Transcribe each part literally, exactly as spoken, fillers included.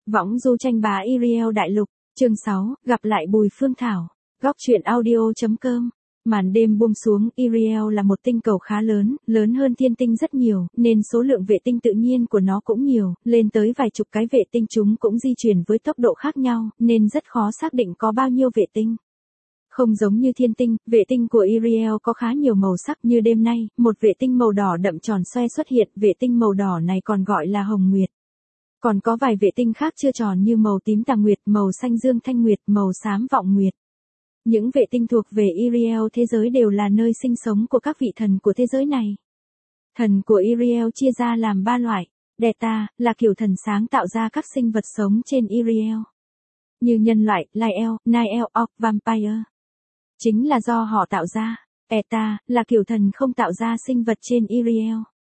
Võng du tranh bá Iriel đại lục, chương sáu, gặp lại Bùi Phương Thảo. Góc truyện audio.com. Màn đêm buông xuống, Iriel là một tinh cầu khá lớn, lớn hơn thiên tinh rất nhiều, nên số lượng vệ tinh tự nhiên của nó cũng nhiều, lên tới vài chục cái vệ tinh, chúng cũng di chuyển với tốc độ khác nhau, nên rất khó xác định có bao nhiêu vệ tinh. Không giống như thiên tinh, vệ tinh của Iriel có khá nhiều màu sắc. Như đêm nay, một vệ tinh màu đỏ đậm tròn xoe xuất hiện, vệ tinh màu đỏ này còn gọi là Hồng Nguyệt. Còn có vài vệ tinh khác chưa tròn như màu tím Tà Nguyệt, màu xanh Dương Thanh Nguyệt, màu xám Vọng Nguyệt. Những vệ tinh thuộc về Iriel thế giới đều là nơi sinh sống của các vị thần của thế giới này. Thần của Iriel chia ra làm ba loại. Delta là kiểu thần sáng tạo ra các sinh vật sống trên Iriel, như nhân loại, Lyel, Niel, Orc, Vampire. Chính là do họ tạo ra. Eta là kiểu thần không tạo ra sinh vật trên Iriel.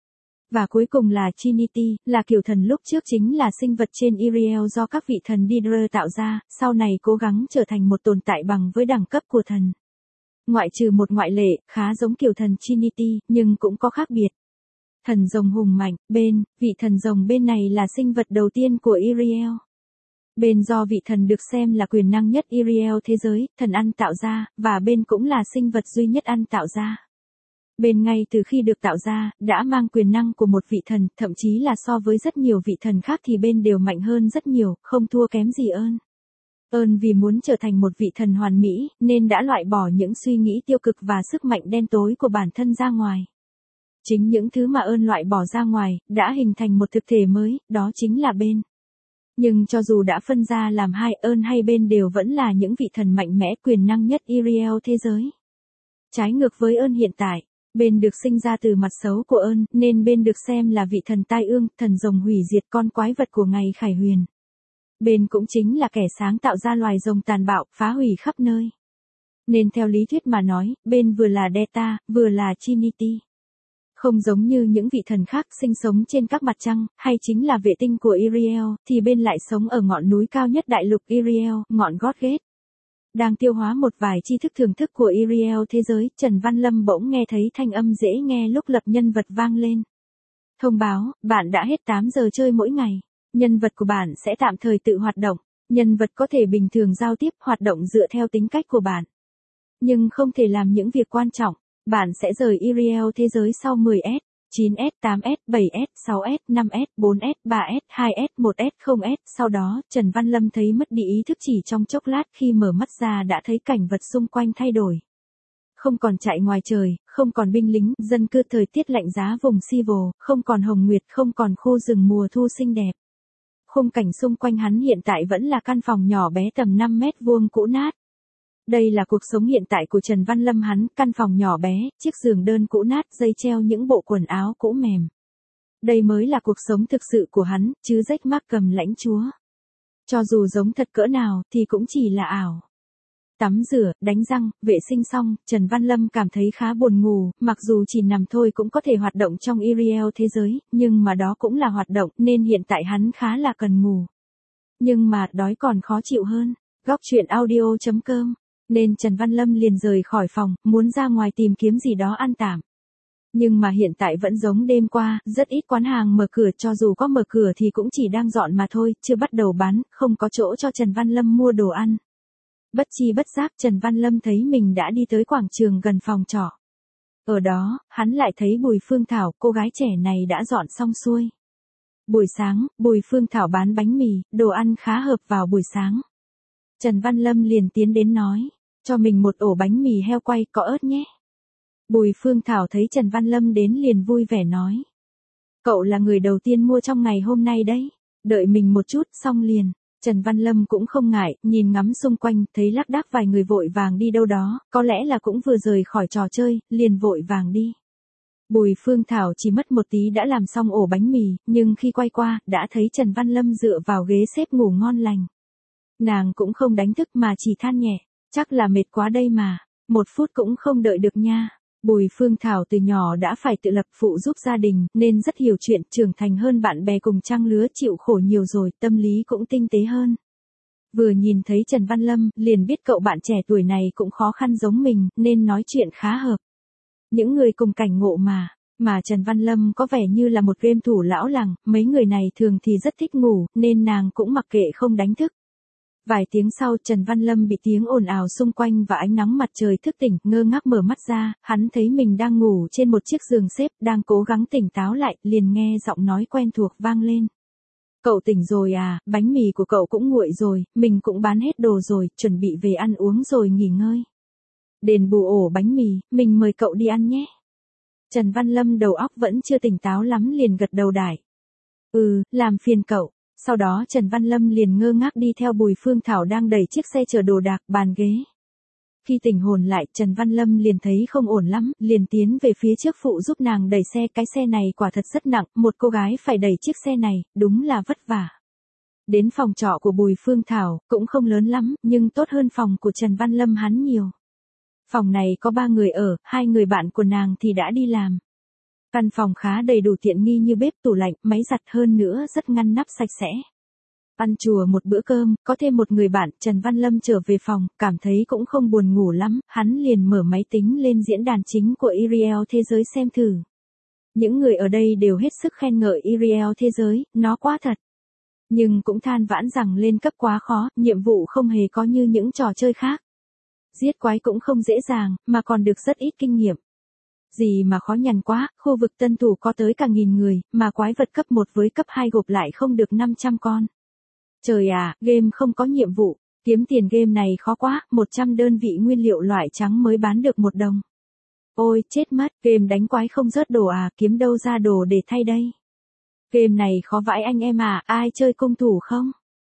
Và cuối cùng là Trinity, là kiểu thần lúc trước chính là sinh vật trên Iriel do các vị thần Didre tạo ra, sau này cố gắng trở thành một tồn tại bằng với đẳng cấp của thần. Ngoại trừ một ngoại lệ, khá giống kiểu thần Trinity, nhưng cũng có khác biệt. Thần rồng hùng mạnh, bên, vị thần rồng bên này là sinh vật đầu tiên của Iriel. Bên do vị thần được xem là quyền năng nhất Iriel thế giới, thần ăn tạo ra, và bên cũng là sinh vật duy nhất ăn tạo ra. Bên ngay từ khi được tạo ra, đã mang quyền năng của một vị thần, thậm chí là so với rất nhiều vị thần khác thì bên đều mạnh hơn rất nhiều, không thua kém gì ơn. Ơn vì muốn trở thành một vị thần hoàn mỹ, nên đã loại bỏ những suy nghĩ tiêu cực và sức mạnh đen tối của bản thân ra ngoài. Chính những thứ mà ơn loại bỏ ra ngoài, đã hình thành một thực thể mới, đó chính là bên. Nhưng cho dù đã phân ra làm hai, ơn hay bên đều vẫn là những vị thần mạnh mẽ quyền năng nhất Iriel thế giới. Trái ngược với ơn hiện tại, bên được sinh ra từ mặt xấu của ơn, nên bên được xem là vị thần tai ương, thần rồng hủy diệt, con quái vật của ngày khải huyền. Bên cũng chính là kẻ sáng tạo ra loài rồng tàn bạo, phá hủy khắp nơi. Nên theo lý thuyết mà nói, bên vừa là Delta, vừa là Trinity. Không giống như những vị thần khác sinh sống trên các mặt trăng, hay chính là vệ tinh của Iriel, thì bên lại sống ở ngọn núi cao nhất đại lục Iriel, ngọn Gót Ghét. Đang tiêu hóa một vài tri thức thưởng thức của Iriel thế giới, Trần Văn Lâm bỗng nghe thấy thanh âm dễ nghe lúc lập nhân vật vang lên. Thông báo, bạn đã hết tám giờ chơi mỗi ngày. Nhân vật của bạn sẽ tạm thời tự hoạt động. Nhân vật có thể bình thường giao tiếp, hoạt động dựa theo tính cách của bạn. Nhưng không thể làm những việc quan trọng. Bạn sẽ rời Iriel thế giới sau mười S, chín S, tám S, bảy S, sáu S, năm S, bốn S, ba S, hai S, một S, không S. Sau đó, Trần Văn Lâm thấy mất đi ý thức chỉ trong chốc lát, khi mở mắt ra đã thấy cảnh vật xung quanh thay đổi. Không còn chạy ngoài trời, không còn binh lính, dân cư thời tiết lạnh giá vùng Civil, không còn Hồng Nguyệt, không còn khu rừng mùa thu xinh đẹp. Khung cảnh xung quanh hắn hiện tại vẫn là căn phòng nhỏ bé tầm năm mét vuông cũ nát. Đây là cuộc sống hiện tại của Trần Văn Lâm hắn, căn phòng nhỏ bé, chiếc giường đơn cũ nát, dây treo những bộ quần áo cũ mềm. Đây mới là cuộc sống thực sự của hắn, chứ rách mác cầm lãnh chúa. Cho dù giống thật cỡ nào, thì cũng chỉ là ảo. Tắm rửa, đánh răng, vệ sinh xong, Trần Văn Lâm cảm thấy khá buồn ngủ, mặc dù chỉ nằm thôi cũng có thể hoạt động trong Iriel thế giới, nhưng mà đó cũng là hoạt động, nên hiện tại hắn khá là cần ngủ. Nhưng mà, đói còn khó chịu hơn. Góc truyện audio.com. Nên Trần Văn Lâm liền rời khỏi phòng, muốn ra ngoài tìm kiếm gì đó ăn tạm. Nhưng mà hiện tại vẫn giống đêm qua, rất ít quán hàng mở cửa, cho dù có mở cửa thì cũng chỉ đang dọn mà thôi, chưa bắt đầu bán, không có chỗ cho Trần Văn Lâm mua đồ ăn. Bất chi bất giác Trần Văn Lâm thấy mình đã đi tới quảng trường gần phòng trọ. Ở đó, hắn lại thấy Bùi Phương Thảo, cô gái trẻ này đã dọn xong xuôi. Buổi sáng, Bùi Phương Thảo bán bánh mì, đồ ăn khá hợp vào buổi sáng. Trần Văn Lâm liền tiến đến nói, cho mình một ổ bánh mì heo quay có ớt nhé. Bùi Phương Thảo thấy Trần Văn Lâm đến liền vui vẻ nói. Cậu là người đầu tiên mua trong ngày hôm nay đấy, đợi mình một chút xong liền. Trần Văn Lâm cũng không ngại, nhìn ngắm xung quanh, thấy lác đác vài người vội vàng đi đâu đó, có lẽ là cũng vừa rời khỏi trò chơi, liền vội vàng đi. Bùi Phương Thảo chỉ mất một tí đã làm xong ổ bánh mì, nhưng khi quay qua, đã thấy Trần Văn Lâm dựa vào ghế xếp ngủ ngon lành. Nàng cũng không đánh thức mà chỉ than nhẹ, chắc là mệt quá đây mà, một phút cũng không đợi được nha. Bùi Phương Thảo từ nhỏ đã phải tự lập phụ giúp gia đình, nên rất hiểu chuyện, trưởng thành hơn bạn bè cùng trang lứa, chịu khổ nhiều rồi, tâm lý cũng tinh tế hơn. Vừa nhìn thấy Trần Văn Lâm, liền biết cậu bạn trẻ tuổi này cũng khó khăn giống mình, nên nói chuyện khá hợp. Những người cùng cảnh ngộ mà, Mà Trần Văn Lâm có vẻ như là một game thủ lão làng, mấy người này thường thì rất thích ngủ, nên nàng cũng mặc kệ không đánh thức. Vài tiếng sau Trần Văn Lâm bị tiếng ồn ào xung quanh và ánh nắng mặt trời thức tỉnh, ngơ ngác mở mắt ra, hắn thấy mình đang ngủ trên một chiếc giường xếp, đang cố gắng tỉnh táo lại, liền nghe giọng nói quen thuộc vang lên. Cậu tỉnh rồi à, bánh mì của cậu cũng nguội rồi, mình cũng bán hết đồ rồi, chuẩn bị về ăn uống rồi nghỉ ngơi. Đền bù ổ bánh mì, mình mời cậu đi ăn nhé. Trần Văn Lâm đầu óc vẫn chưa tỉnh táo lắm liền gật đầu đại. Ừ, làm phiền cậu. Sau đó Trần Văn Lâm liền ngơ ngác đi theo Bùi Phương Thảo đang đẩy chiếc xe chở đồ đạc, bàn ghế. Khi tỉnh hồn lại, Trần Văn Lâm liền thấy không ổn lắm, liền tiến về phía trước phụ giúp nàng đẩy xe, cái xe này quả thật rất nặng, một cô gái phải đẩy chiếc xe này, đúng là vất vả. Đến phòng trọ của Bùi Phương Thảo, cũng không lớn lắm, nhưng tốt hơn phòng của Trần Văn Lâm hắn nhiều. Phòng này có ba người ở, hai người bạn của nàng thì đã đi làm. Căn phòng khá đầy đủ tiện nghi như bếp, tủ lạnh, máy giặt, hơn nữa rất ngăn nắp sạch sẽ. Ăn chùa một bữa cơm, có thêm một người bạn, Trần Văn Lâm trở về phòng, cảm thấy cũng không buồn ngủ lắm, hắn liền mở máy tính lên diễn đàn chính của Iriel Thế Giới xem thử. Những người ở đây đều hết sức khen ngợi Iriel Thế Giới, nó quá thật. Nhưng cũng than vãn rằng lên cấp quá khó, nhiệm vụ không hề có như những trò chơi khác. Giết quái cũng không dễ dàng, mà còn được rất ít kinh nghiệm. Gì mà khó nhằn quá, khu vực tân thủ có tới cả nghìn người, mà quái vật cấp một với cấp hai gộp lại không được năm trăm con. Trời à, game không có nhiệm vụ, kiếm tiền game này khó quá, một trăm đơn vị nguyên liệu loại trắng mới bán được một đồng. Ôi, chết mất, game đánh quái không rớt đồ à, kiếm đâu ra đồ để thay đây. Game này khó vãi anh em à, ai chơi cung thủ không?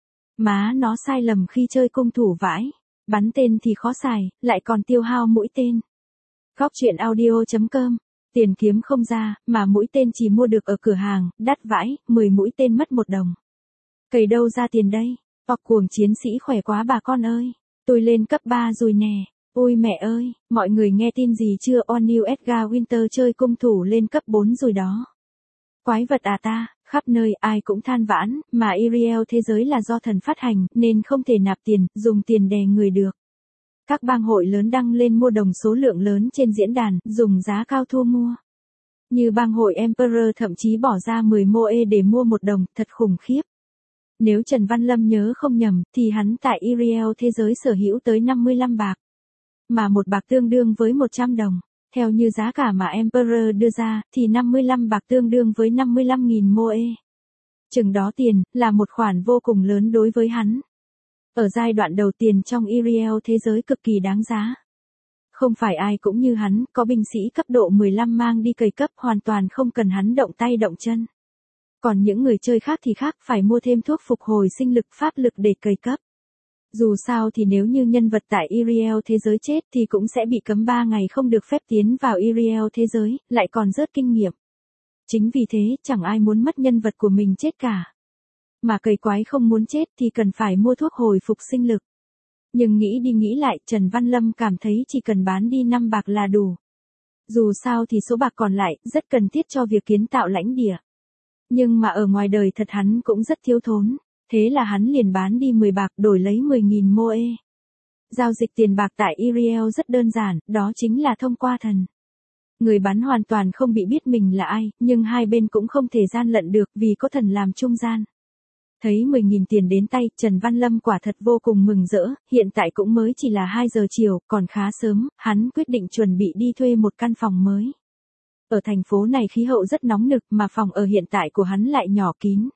Má nó sai lầm khi chơi cung thủ vãi, bắn tên thì khó xài, lại còn tiêu hao mũi tên. Góc truyện audio chấm com, tiền kiếm không ra, mà mũi tên chỉ mua được ở cửa hàng, đắt vãi, mười mũi tên mất một đồng. Cày đâu ra tiền đây? Hoặc cuồng chiến sĩ khỏe quá bà con ơi. Tôi lên cấp ba rồi nè. Ôi mẹ ơi, mọi người nghe tin gì chưa? All New Edgar Winter chơi cung thủ lên cấp bốn rồi đó. Quái vật à ta, khắp nơi ai cũng than vãn, mà Iriel Thế Giới là do thần phát hành, nên không thể nạp tiền, dùng tiền đè người được. Các bang hội lớn đăng lên mua đồng số lượng lớn trên diễn đàn, dùng giá cao thu mua. Như bang hội Emperor thậm chí bỏ ra mười moe để mua một đồng, thật khủng khiếp. Nếu Trần Văn Lâm nhớ không nhầm, thì hắn tại Iriel Thế Giới sở hữu tới năm mươi lăm bạc. Mà một bạc tương đương với một trăm đồng. Theo như giá cả mà Emperor đưa ra, thì năm mươi lăm bạc tương đương với năm mươi lăm nghìn moe. Chừng đó tiền, là một khoản vô cùng lớn đối với hắn. Ở giai đoạn đầu tiền trong Iriel Thế Giới cực kỳ đáng giá. Không phải ai cũng như hắn, có binh sĩ cấp độ mười lăm mang đi cày cấp hoàn toàn không cần hắn động tay động chân. Còn những người chơi khác thì khác, phải mua thêm thuốc phục hồi sinh lực pháp lực để cày cấp. Dù sao thì nếu như nhân vật tại Iriel Thế Giới chết thì cũng sẽ bị cấm ba ngày không được phép tiến vào Iriel Thế Giới, lại còn rớt kinh nghiệm. Chính vì thế, chẳng ai muốn mất nhân vật của mình chết cả. Mà cày quái không muốn chết thì cần phải mua thuốc hồi phục sinh lực. Nhưng nghĩ đi nghĩ lại, Trần Văn Lâm cảm thấy chỉ cần bán đi năm bạc là đủ. Dù sao thì số bạc còn lại, rất cần thiết cho việc kiến tạo lãnh địa. Nhưng mà ở ngoài đời thật hắn cũng rất thiếu thốn, thế là hắn liền bán đi mười bạc đổi lấy mười nghìn moe. Giao dịch tiền bạc tại Iriel rất đơn giản, đó chính là thông qua thần. Người bán hoàn toàn không bị biết mình là ai, nhưng hai bên cũng không thể gian lận được vì có thần làm trung gian. Thấy mười nghìn tiền đến tay, Trần Văn Lâm quả thật vô cùng mừng rỡ, hiện tại cũng mới chỉ là hai giờ chiều, còn khá sớm, hắn quyết định chuẩn bị đi thuê một căn phòng mới. Ở thành phố này khí hậu rất nóng nực mà phòng ở hiện tại của hắn lại nhỏ kín.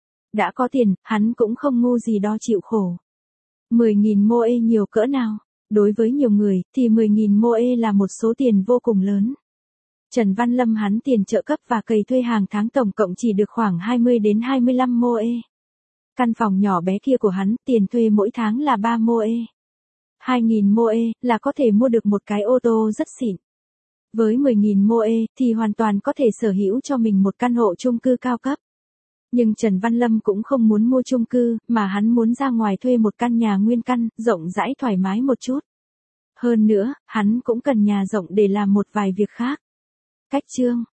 Đã có tiền, hắn cũng không ngu gì đo chịu khổ. mười nghìn moe nhiều cỡ nào? Đối với nhiều người, thì mười nghìn moe là một số tiền vô cùng lớn. Trần Văn Lâm hắn tiền trợ cấp và cày thuê hàng tháng tổng cộng chỉ được khoảng hai mươi đến hai mươi lăm moe. Căn phòng nhỏ bé kia của hắn, tiền thuê mỗi tháng là ba moe. hai nghìn moe, là có thể mua được một cái ô tô rất xịn. Với mười nghìn moe, thì hoàn toàn có thể sở hữu cho mình một căn hộ chung cư cao cấp. Nhưng Trần Văn Lâm cũng không muốn mua chung cư, mà hắn muốn ra ngoài thuê một căn nhà nguyên căn, rộng rãi thoải mái một chút. Hơn nữa, hắn cũng cần nhà rộng để làm một vài việc khác. Cách chương